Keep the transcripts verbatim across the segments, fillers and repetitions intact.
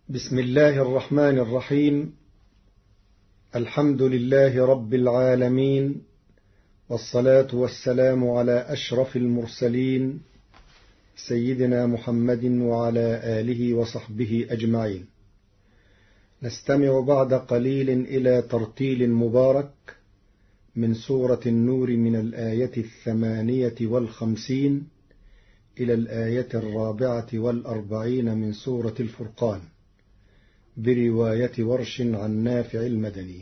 بسم الله الرحمن الرحيم. الحمد لله رب العالمين، والصلاة والسلام على أشرف المرسلين سيدنا محمد وعلى آله وصحبه أجمعين. نستمع بعد قليل إلى ترتيل مبارك من سورة النور من الآية الثمانية والخمسين إلى الآية الرابعة والأربعين من سورة الفرقان، برواية ورش عن نافع المدني.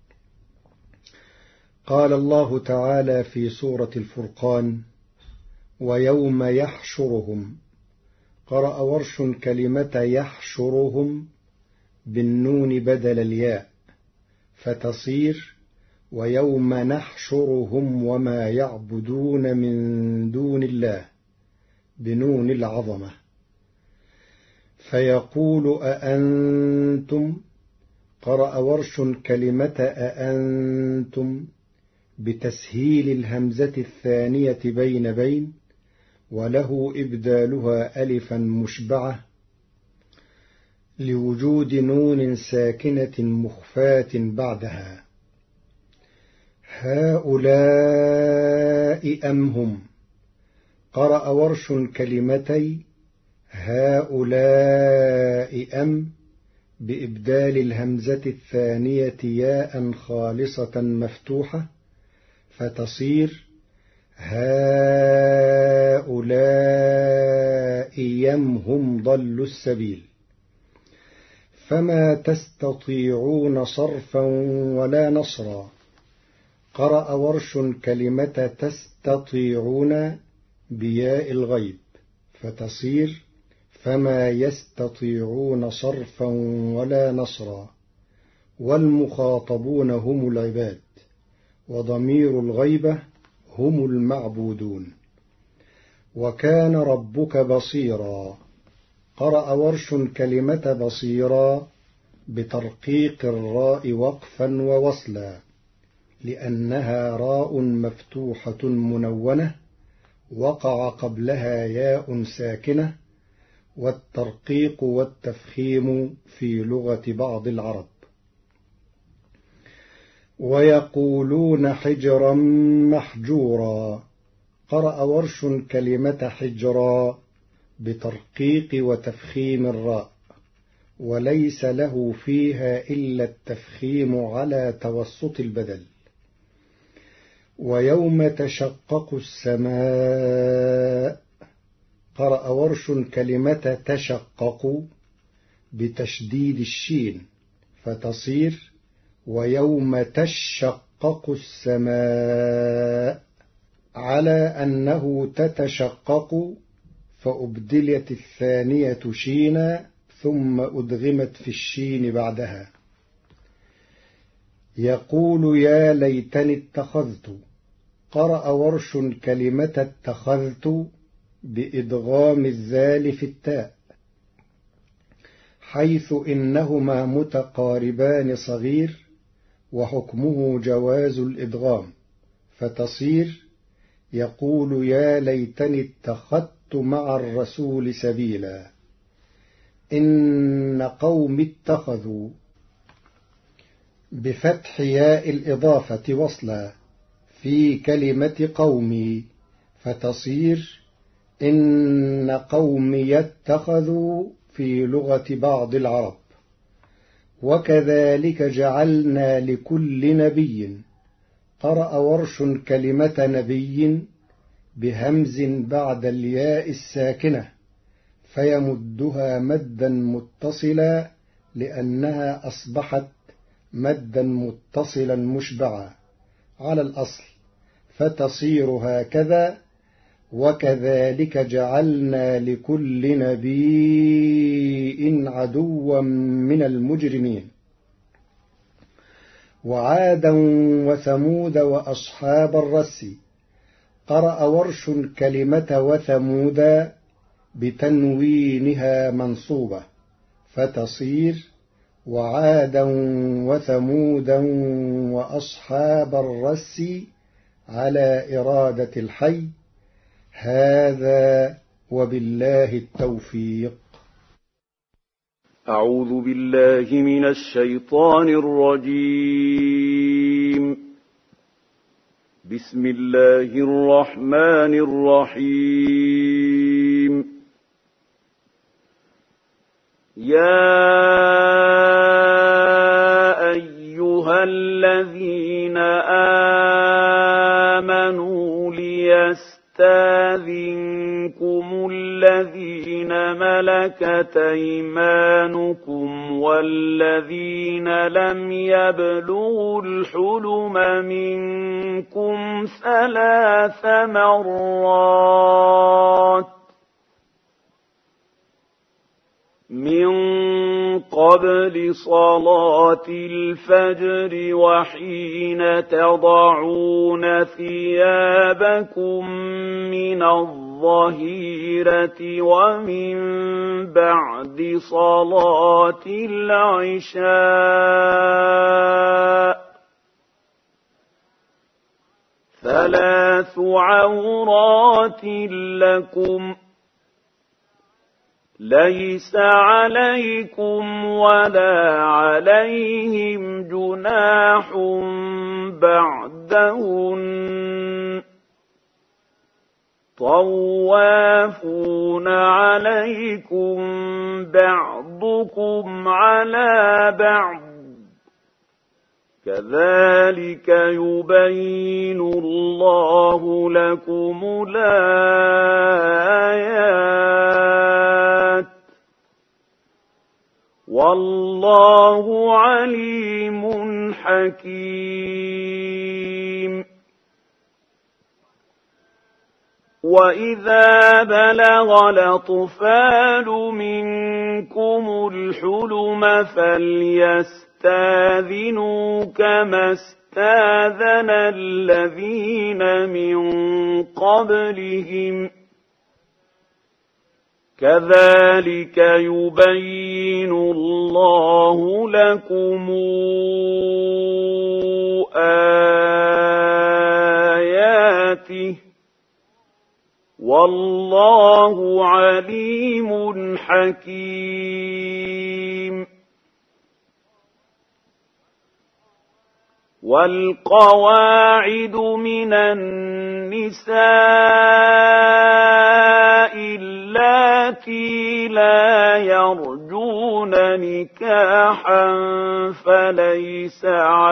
قال الله تعالى في سورة الفرقان: ويوم يحشرهم. قرأ ورش كلمة يحشرهم بالنون بدل الياء، فتصير ويوم نحشرهم وما يعبدون من دون الله بنون العظمة، فيقول أأنتم. قرأ ورش كلمة أأنتم بتسهيل الهمزة الثانية بين بين، وله إبدالها ألفا مشبعة لوجود نون ساكنة مخفاة بعدها. هؤلاء أم هم. قرأ ورش كلمتي هؤلاء أم بإبدال الهمزة الثانية ياء خالصة مفتوحة، فتصير هؤلاء يم هم ضلوا السبيل، فما تستطيعون صرفا ولا نصرا. قرأ ورش كلمة تستطيعون بياء الغيب، فتصير فما يستطيعون صرفا ولا نصرا، والمخاطبون هم العباد، وضمير الغيبة هم المعبودون. وكان ربك بصيرا. قرأ ورش كلمة بصيرا بترقيق الراء وقفا ووصلا، لأنها راء مفتوحة منونة وقع قبلها ياء ساكنة، والترقيق والتفخيم في لغة بعض العرب. ويقولون حجرا محجورا. قرأ ورش كلمة حجرا بترقيق وتفخيم الراء، وليس له فيها إلا التفخيم على توسط البدل. ويوم تشقق السماء. قرأ ورش كلمة تشقق بتشديد الشين، فتصير ويوم تشقق السماء، على أنه تتشقق، فأبدلت الثانية شينا ثم أدغمت في الشين بعدها. يقول يا ليتني اتخذت. قرأ ورش كلمة اتخذت بإدغام الذال في التاء، حيث إنهما متقاربان صغير، وحكمه جواز الإدغام، فتصير يقول يا ليتني اتخذت مع الرسول سبيلا. إن قوم اتخذوا بفتح ياء الإضافة وصلا في كلمة قومي، فتصير إن قوم يتخذوا في لغة بعض العرب. وكذلك جعلنا لكل نبي. قرأ ورش كلمة نبي بهمز بعد الياء الساكنة، فيمدها مدا متصلا لأنها أصبحت مدا متصلا مشبعا على الأصل، فتصير هكذا: وكذلك جعلنا لكل نبي عدوا من المجرمين. وعادا وثمود وأصحاب الرس. قرأ ورش كلمة وثمود بتنوينها منصوبة، فتصير وعادا وثمودا وأصحاب الرس على إرادة الحي. هذا وبالله التوفيق. أعوذ بالله من الشيطان الرجيم. بسم الله الرحمن الرحيم. يا أيها الذين آمنوا ليستاذنكم الذين ملكت أيمانكم والذين لم يبلغوا الحلم منكم ثلاث مرات من قبل صلاة الفجر وحين تضعون ثيابكم من الظهيرة ومن بعد صلاة العشاء. ثلاث عورات لكم ليس عليكم ولا عليهم جناح بعدهن. طوافون عليكم بعضكم على بعض كذلك يبين الله لكم الآيات والله عليم حكيم. وإذا بلغ الأطفال منكم الحلم فليستاذنوا كما استاذن الذين من قبلهم كذلك يبين الله لكم آياته والله عليم حكيم. والقواعد من النساء اللاتي لا يرجون نكاحا فليس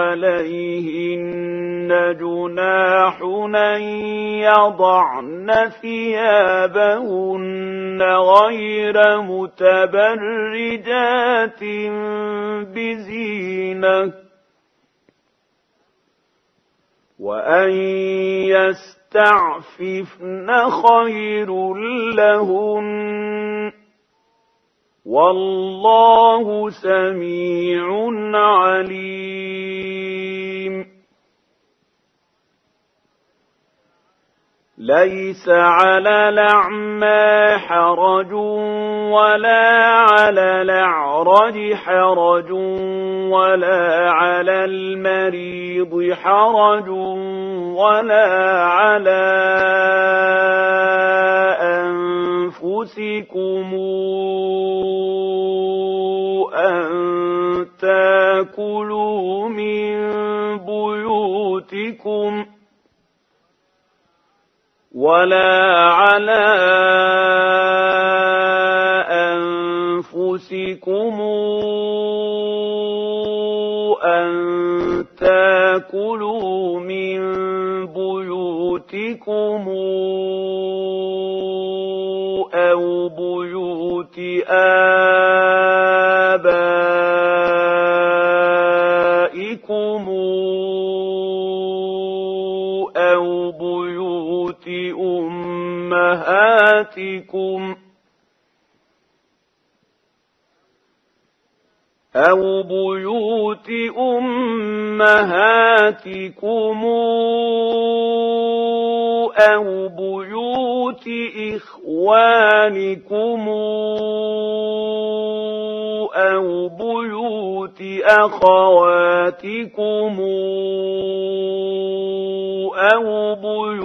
عليهن جناح أن يضعن ثيابهن غير متبرجات بزينة وأن يستعففن خير لهن والله سميع عليم. ليس على الأعمى حرج ولا على الأعرج حرج ولا على المريض حرج ولا على أنفسكم أن تأكلوا من بيوتكم ولا على أنفسكم أن تأكلوا من بيوتكم أو بيوت آبائكم أو بيوت أمهاتكم أو بيوت أمهاتكم أو بيوت إخوانكم أو بيوت أخواتكم أو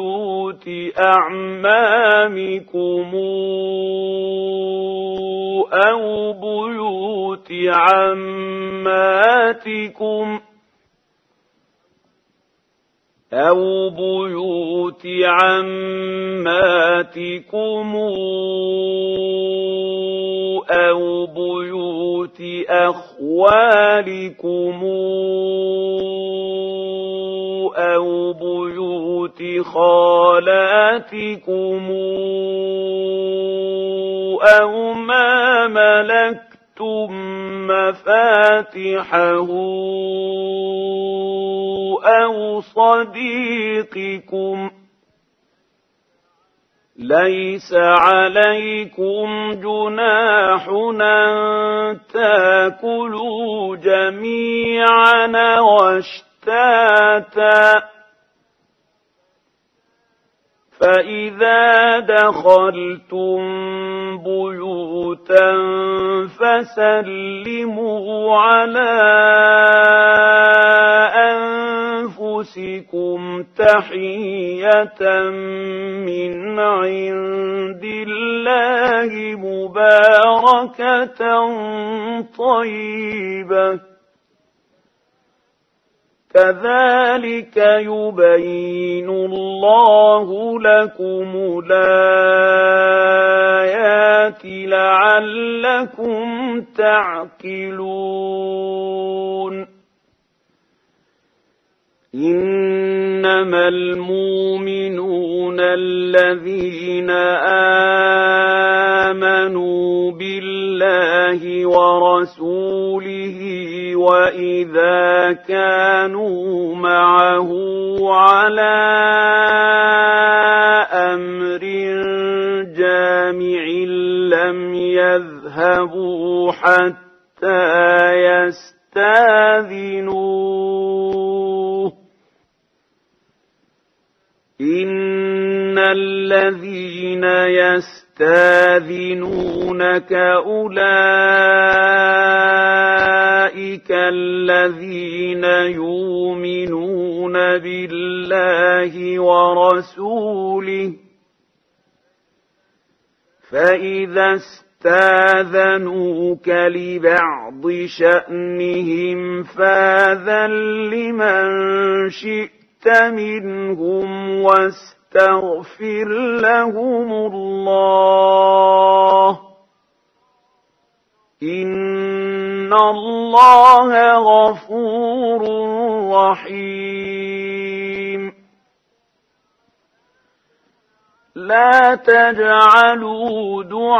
بيوت أعمامكم أو بيوت عماتكم أو بيوت عماتكم أو بيوت أخوالكم أو بيوت خالاتكم أو ما ملكتم مفاتحه أو صديقكم ليس عليكم جناح أن تأكلوا جميعا واشتاتا فإذا دخلتم بيوتا فسلموا على أنفسكم تحية من عند الله مباركة طيبة كذلك يبين الله لكم الآيات لعلكم تعقلون إنما المؤمنون الذين آمنوا بالله ورسوله وإذا كانوا معه على أمر جامع لم يذهبوا حتى يستأذنوه إن الذين يستأذنونك أولئك الذين يؤمنون بالله ورسوله فإذا استاذنوك لبعض شأنهم فاذن لمن شئت منهم واستغفر لهم الله إن الله غفور رحيم لا تجعلوا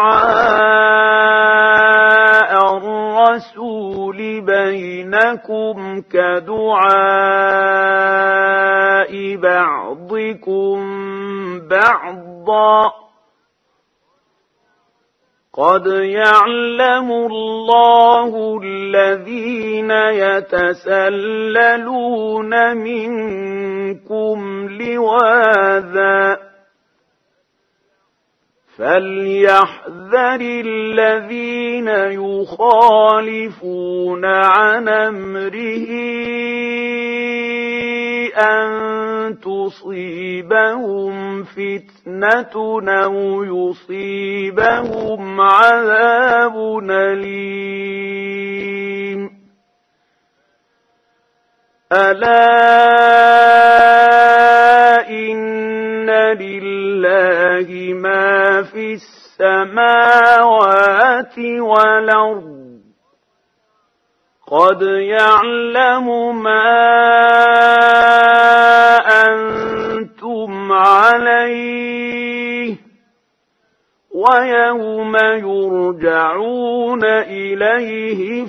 دعاء الرسول بينكم كدعاء بعضكم بعضا قد يعلم الله الذين يتسللون منكم لواذا فليحذر الذين يخالفون عن أمره أن تصيبهم فتنة أو يصيبهم عذاب أليم ألا إن لله ما في السماوات والأرض قد يعلم ما أنتم عليه ويوم يرجعون إليه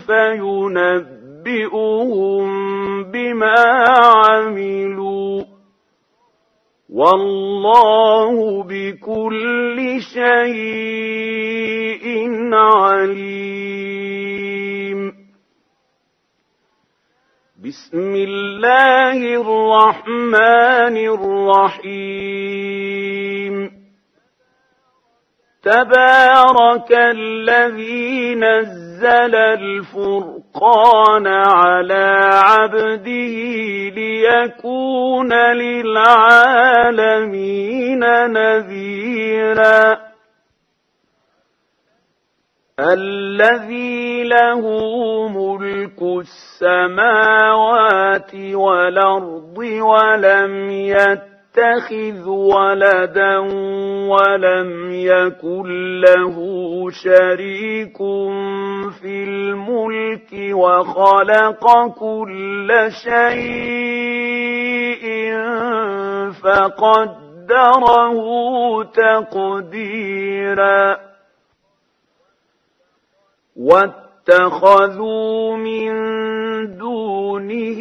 فينبئهم بما عملوا والله بكل شيء عليم بسم الله الرحمن الرحيم تبارك الذي نزل الفرقان على عبده ليكون للعالمين نذيرا الذي له ملك السماوات والأرض ولم يتخذ ولدا ولم يكن له شريك في الملك وخلق كل شيء فقدره تقديرا واتخذوا من دونه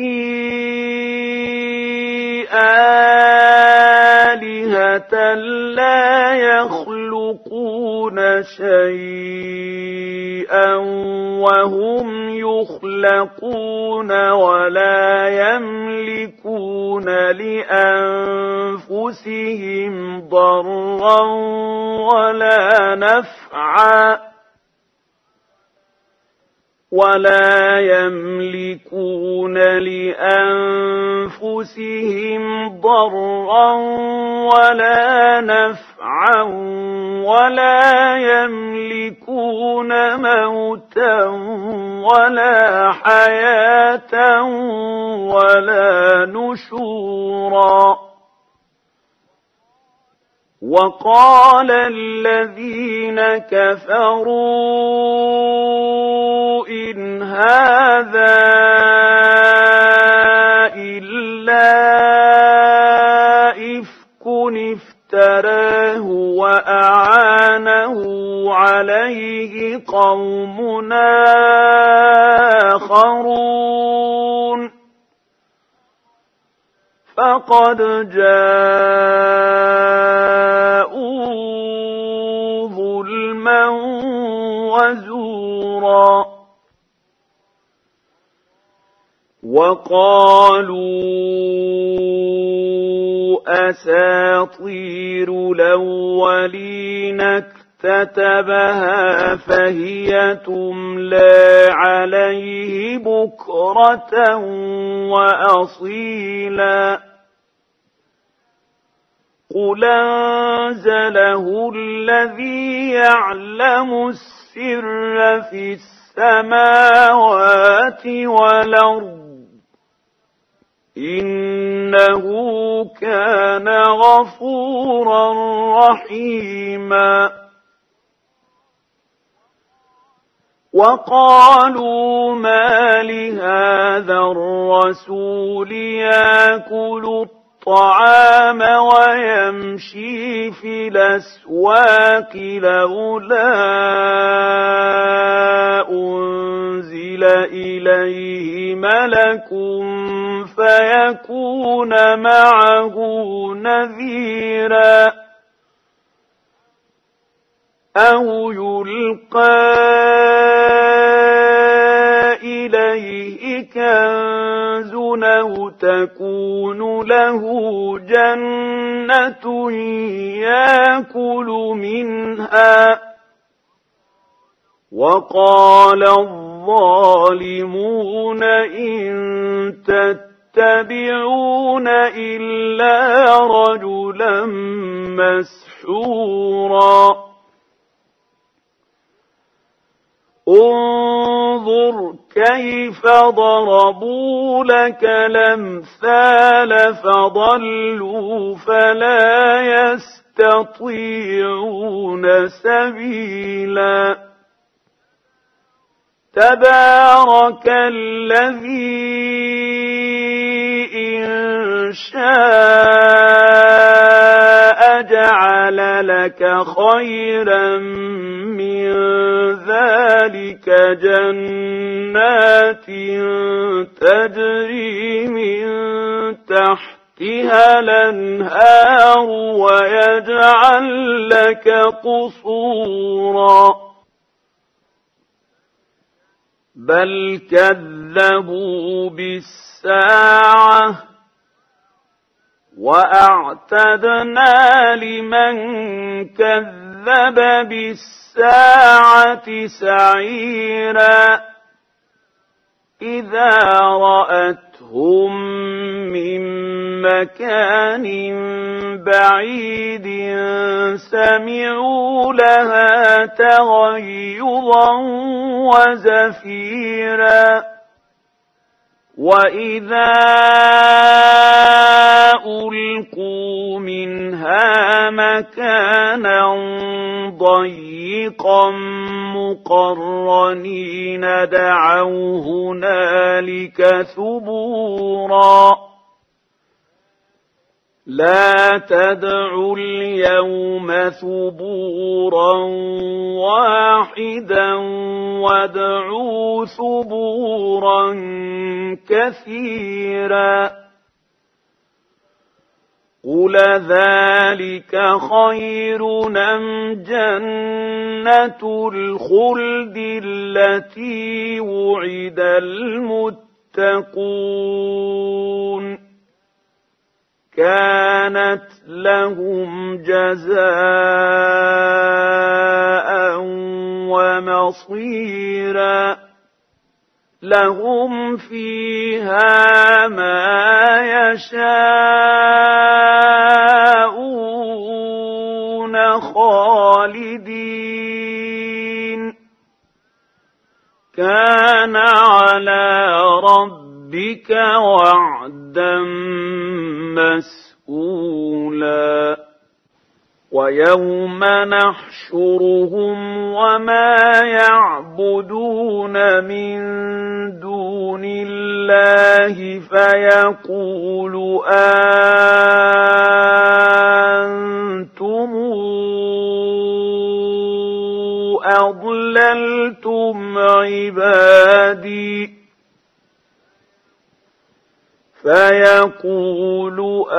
آلهة لا يخلقون شيئا وهم يخلقون ولا يملكون لأنفسهم ضرا ولا نفعا ولا يملكون لأنفسهم ضرا ولا نفعا ولا يملكون موتا ولا حياة ولا نشورا وقال الذين كفروا إن هذا إلا إفك افتراه وأعانه عليه قوم آخرون فقد جاءوا ظلما وزورا وقالوا أساطير الأولين اكتتبها فهي تملى عليه بكرة وأصيلا قل أنزله الذي يعلم السر في السماوات والأرض إنه كان غفورا رحيما وقالوا ما لهذا الرسول يأكل الطعام ويمشي في الأسواق لولا أنزل إليه ملك فيكون معه نذيرا أو يلقى إليه كنز أو تكون له جنة يأكل منها وقال الظالمون إن تتبعون إلا رجلا مسحورا انظر كيف ضربوا لك الأمثال فضلوا فلا يستطيعون سبيلا تبارك الذي إن شاء جعل لك خيرا من ذلك جنات تجري من تحتها الأنهار ويجعل لك قصورا بل كذبوا بالساعة وأعتدنا لمن كذب بالساعة سعيرا إذا رأتهم من مكان بعيد سمعوا لها تغيظا وزفيرا وإذا ألقوا منها مكانا ضيقا مقرنين دعوا هنالك ثبورا لا تدعوا اليوم ثبورا واحدا وادعوا ثبورا كثيرا قل ذلك خير أم جنة الخلد التي وعد المتقون كانت لهم جزاء ومصيرا لهم فيها ما يشاءون خالدين كان على ربك وعدا مسئولا ويوم نحشرهم وما يعبدون من دون الله فيقول أنتم أضللتم عبادي فيقول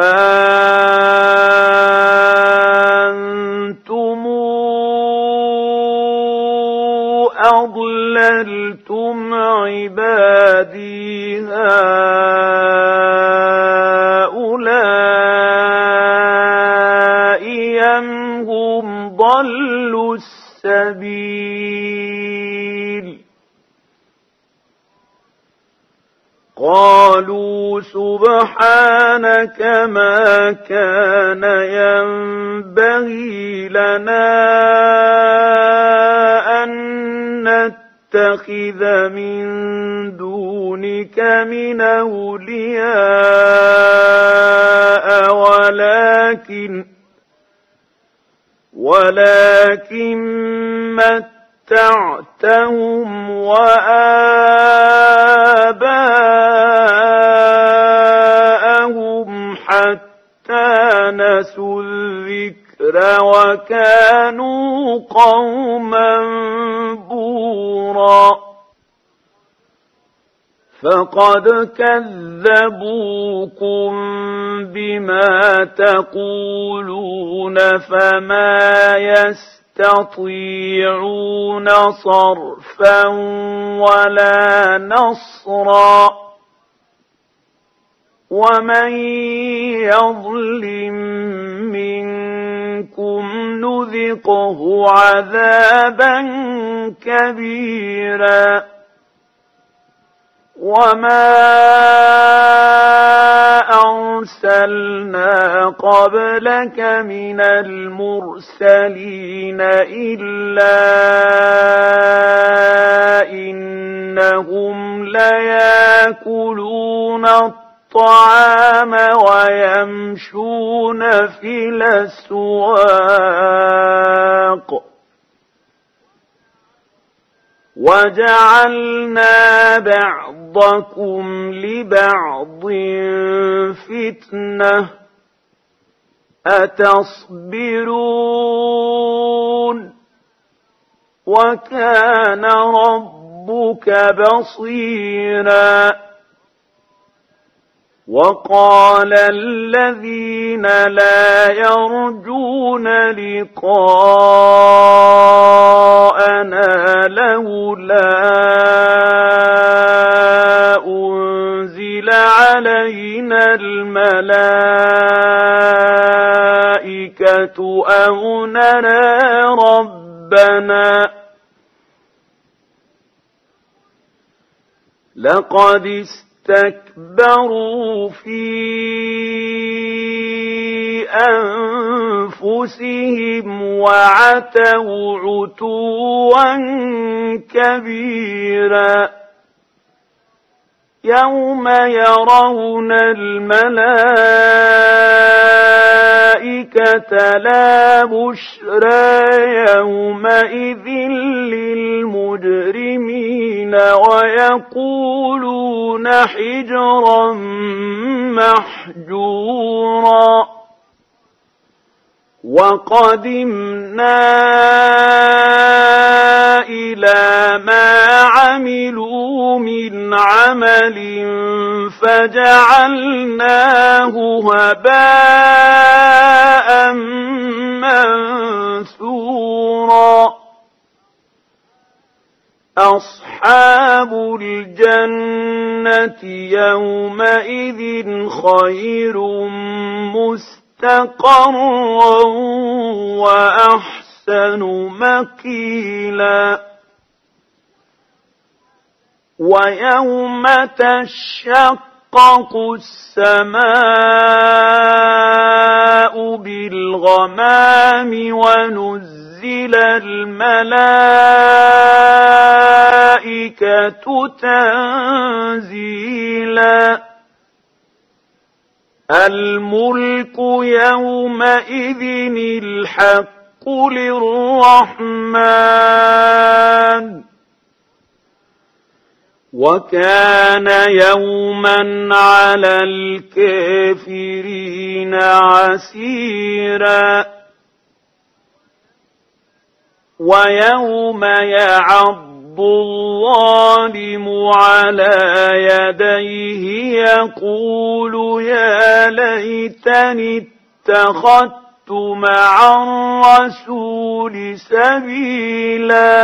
أنتم أضللتم عبادي هؤلاء أم هم ضلوا السبيل قالوا سبحانك ما كان ينبغي لنا أن نتخذ من دونك من أولياء ولكن ولكن متعتهم وآباءهم حتى نسوا الذكر وكانوا قوما بورا فقد كذبوكم بما تقولون فما يستطيعون صرفا ولا نصرا ومن يظلم منكم نذقه عذابا كبيرا وما أرسلنا قبلك من المرسلين إلا إنهم ليأكلون الطعام ويمشون في الأسواق وجعلنا بعضكم لبعض فتنة أتصبرون وكان ربك بصيرا وقال الذين لا يرجون لقاءنا لولا أنزل علينا الملائكة أو نرى ربنا لقد اسْتَكْبَرُوا فِي أَنفُسِهِمْ وَعَتَوْا عُتُوًّا كَبِيرًا يَوْمَ يَرَوْنَ الْمَلَائِكَةَ لَا بُشْرَىٰ يَوْمَئِذٍ لِّلْمُجْرِمِينَ وَيَقُولُونَ حِجْرًا مَّحْجُورًا وَقَدِمْنَا إِلَىٰ مَا عَمِلُوا مِنْ عَمَلٍ فَجَعَلْنَاهُ هَبَاءً مَّنثُورًا أَصْحَابُ الْجَنَّةِ يَوْمَئِذٍ خَيْرٌ مُّسْتَقَرًّا وَأَحْسَنُ مَقِيلًا وَيَوْمَ تَشَقَّقُ السَّمَاءُ بِالْغَمَامِ وَنُزِّلَ الْمَلَائِكَةُ تَنزِيلًا الْمُلْكُ يَوْمَئِذٍ الْحَقُّ لِلرَّحْمَٰنِ وَكَانَ يَوْمًا عَلَى الْكَافِرِينَ عَسِيرًا وَيَوْمَ يَعَضُّ الظَّالِمُ عَلَىٰ يَدَيْهِ يَقُولُ يَا لَيْتَنِي اتَّخَذْتُ مَعَ الرَّسُولِ سَبِيلًا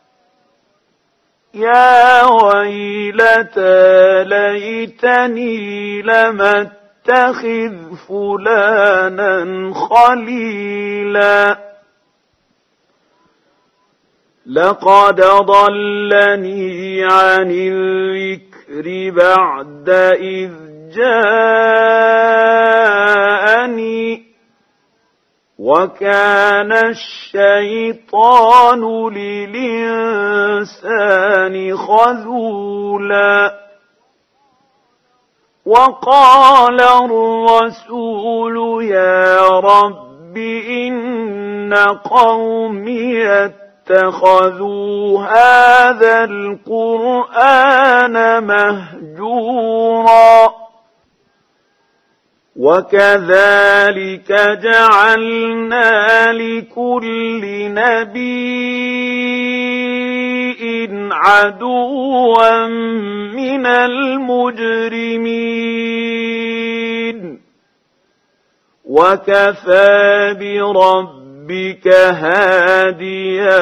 يَا وَيْلَتَىٰ لَيْتَنِي لَمْ أَتَّخِذْ فُلَانًا خَلِيلًا لَقَدْ ضَلَّنِي عَنِ الذِّكْرِ بَعْدَ إِذْ جَاءَنِي وَكَانَ الشَّيْطَانُ لِلْإِنسَانِ خَذُولًا وَقَالَ الرَّسُولُ يَا رَبِّ إِنَّ قَوْمِي اتَّخَذُوا هَٰذَا الْقُرْآنَ مَهْجُورًا وَكَذَٰلِكَ جَعَلْنَا لِكُلِّ نَبِيٍّ عَدُوًّا مِّنَ الْمُجْرِمِينَ وَكَفَىٰ بِرَبِّكَ هَادِيًا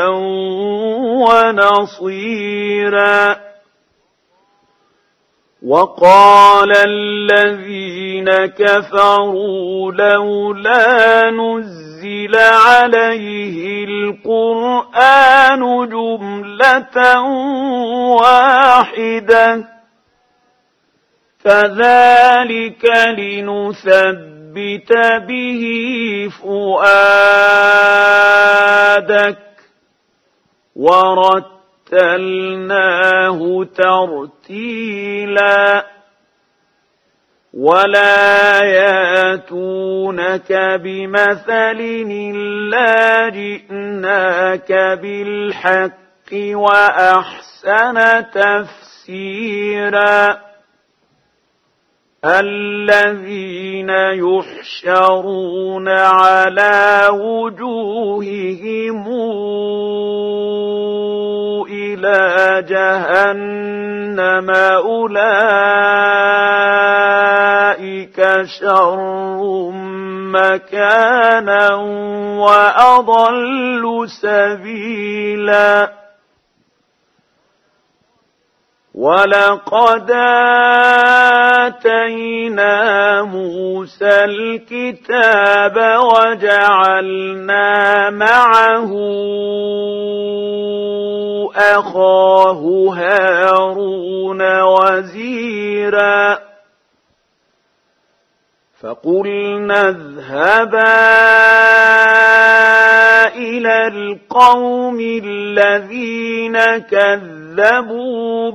وَنَصِيرًا وَقَالَ الَّذِينَ كَفَرُوا لَوْلَا نُزِّلَ عَلَيْهِ الْقُرْآنُ جُمْلَةً وَاحِدَةً كَذَٰلِكَ لِنُثَبِّتَ بِهِ فُؤَادَكَ وَرَتَّلْنَاهُ تَرْتِيلًا وَلَا يَأْتُونَكَ بِمَثَلٍ إِلَّا جِئْنَاكَ بِالْحَقِّ وَأَحْسَنَ تَفْسِيرًا الَّذِينَ يُحْشَرُونَ عَلَىٰ وُجُوهِهِمْ إِلَىٰ جَهَنَّمَ أُولَٰئِكَ شَرٌّ مَّكَانًا وَأَضَلُّ سَبِيلًا وَلَقَدْ آتَيْنَا مُوسَى الْكِتَابَ وَجَعَلْنَا مَعَهُ أخاه هارون وزيرا فقلنا اذهبا إلى القوم الذين كذبوا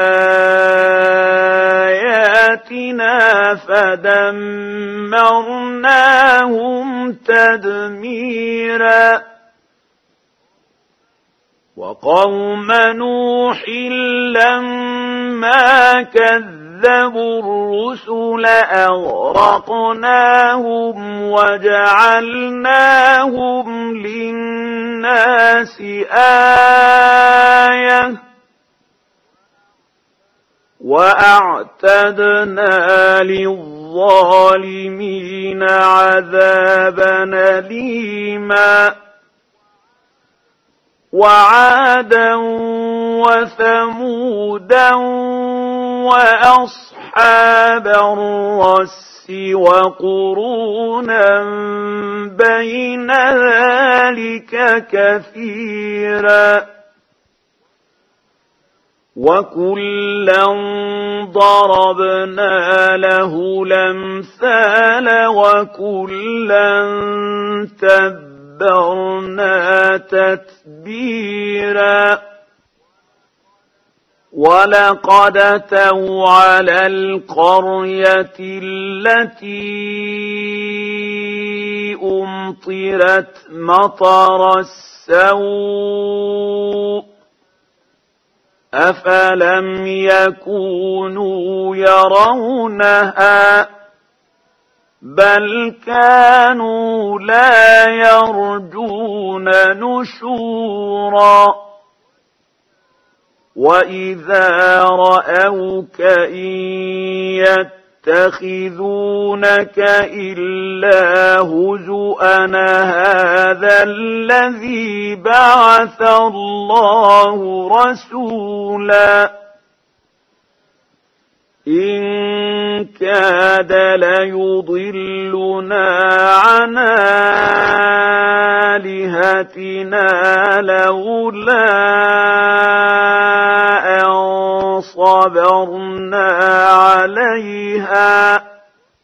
بآياتنا فدمرناهم تدميرا وقوم نوح لما كذبوا الرسل أغرقناهم وجعلناهم للناس آية وأعتدنا للظالمين عذابا أليما وعادا وثمودا وأصحاب الرس وقرونا بين ذلك كثيرا وكلا ضربنا له الأمثال وكلا تبرنا تتبيرا ولقد أتوا على القرية التي أمطرت مطر السوء أفلم يكونوا يرونها بل كانوا لا يرجون نشورا وإذا رأوك إن يتخذونك إلا هزؤا هذا الذي بعث الله رسولا إن كاد ليضلنا عن آلهتنا لولا أن صبرنا عليها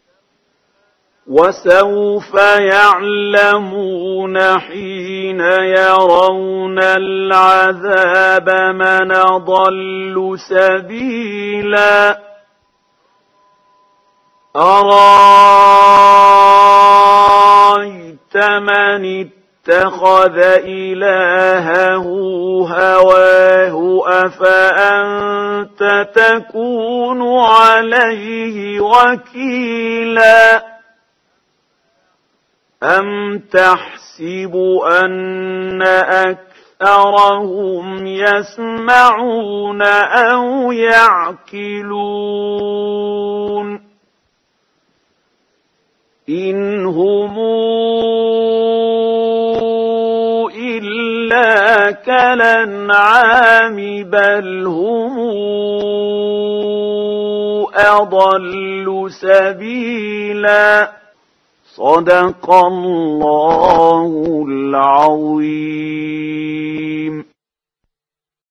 وسوف يعلمون حين يرون العذاب من ضل سبيلا أرأيت من اتخذ إلهه هواه أفأنت تكون عليه وكيلا أم تحسب أن أكثرهم يسمعون أو يعقلون إن هم إلا كالأنعام بل هم أضل سبيلا صدق الله العظيم.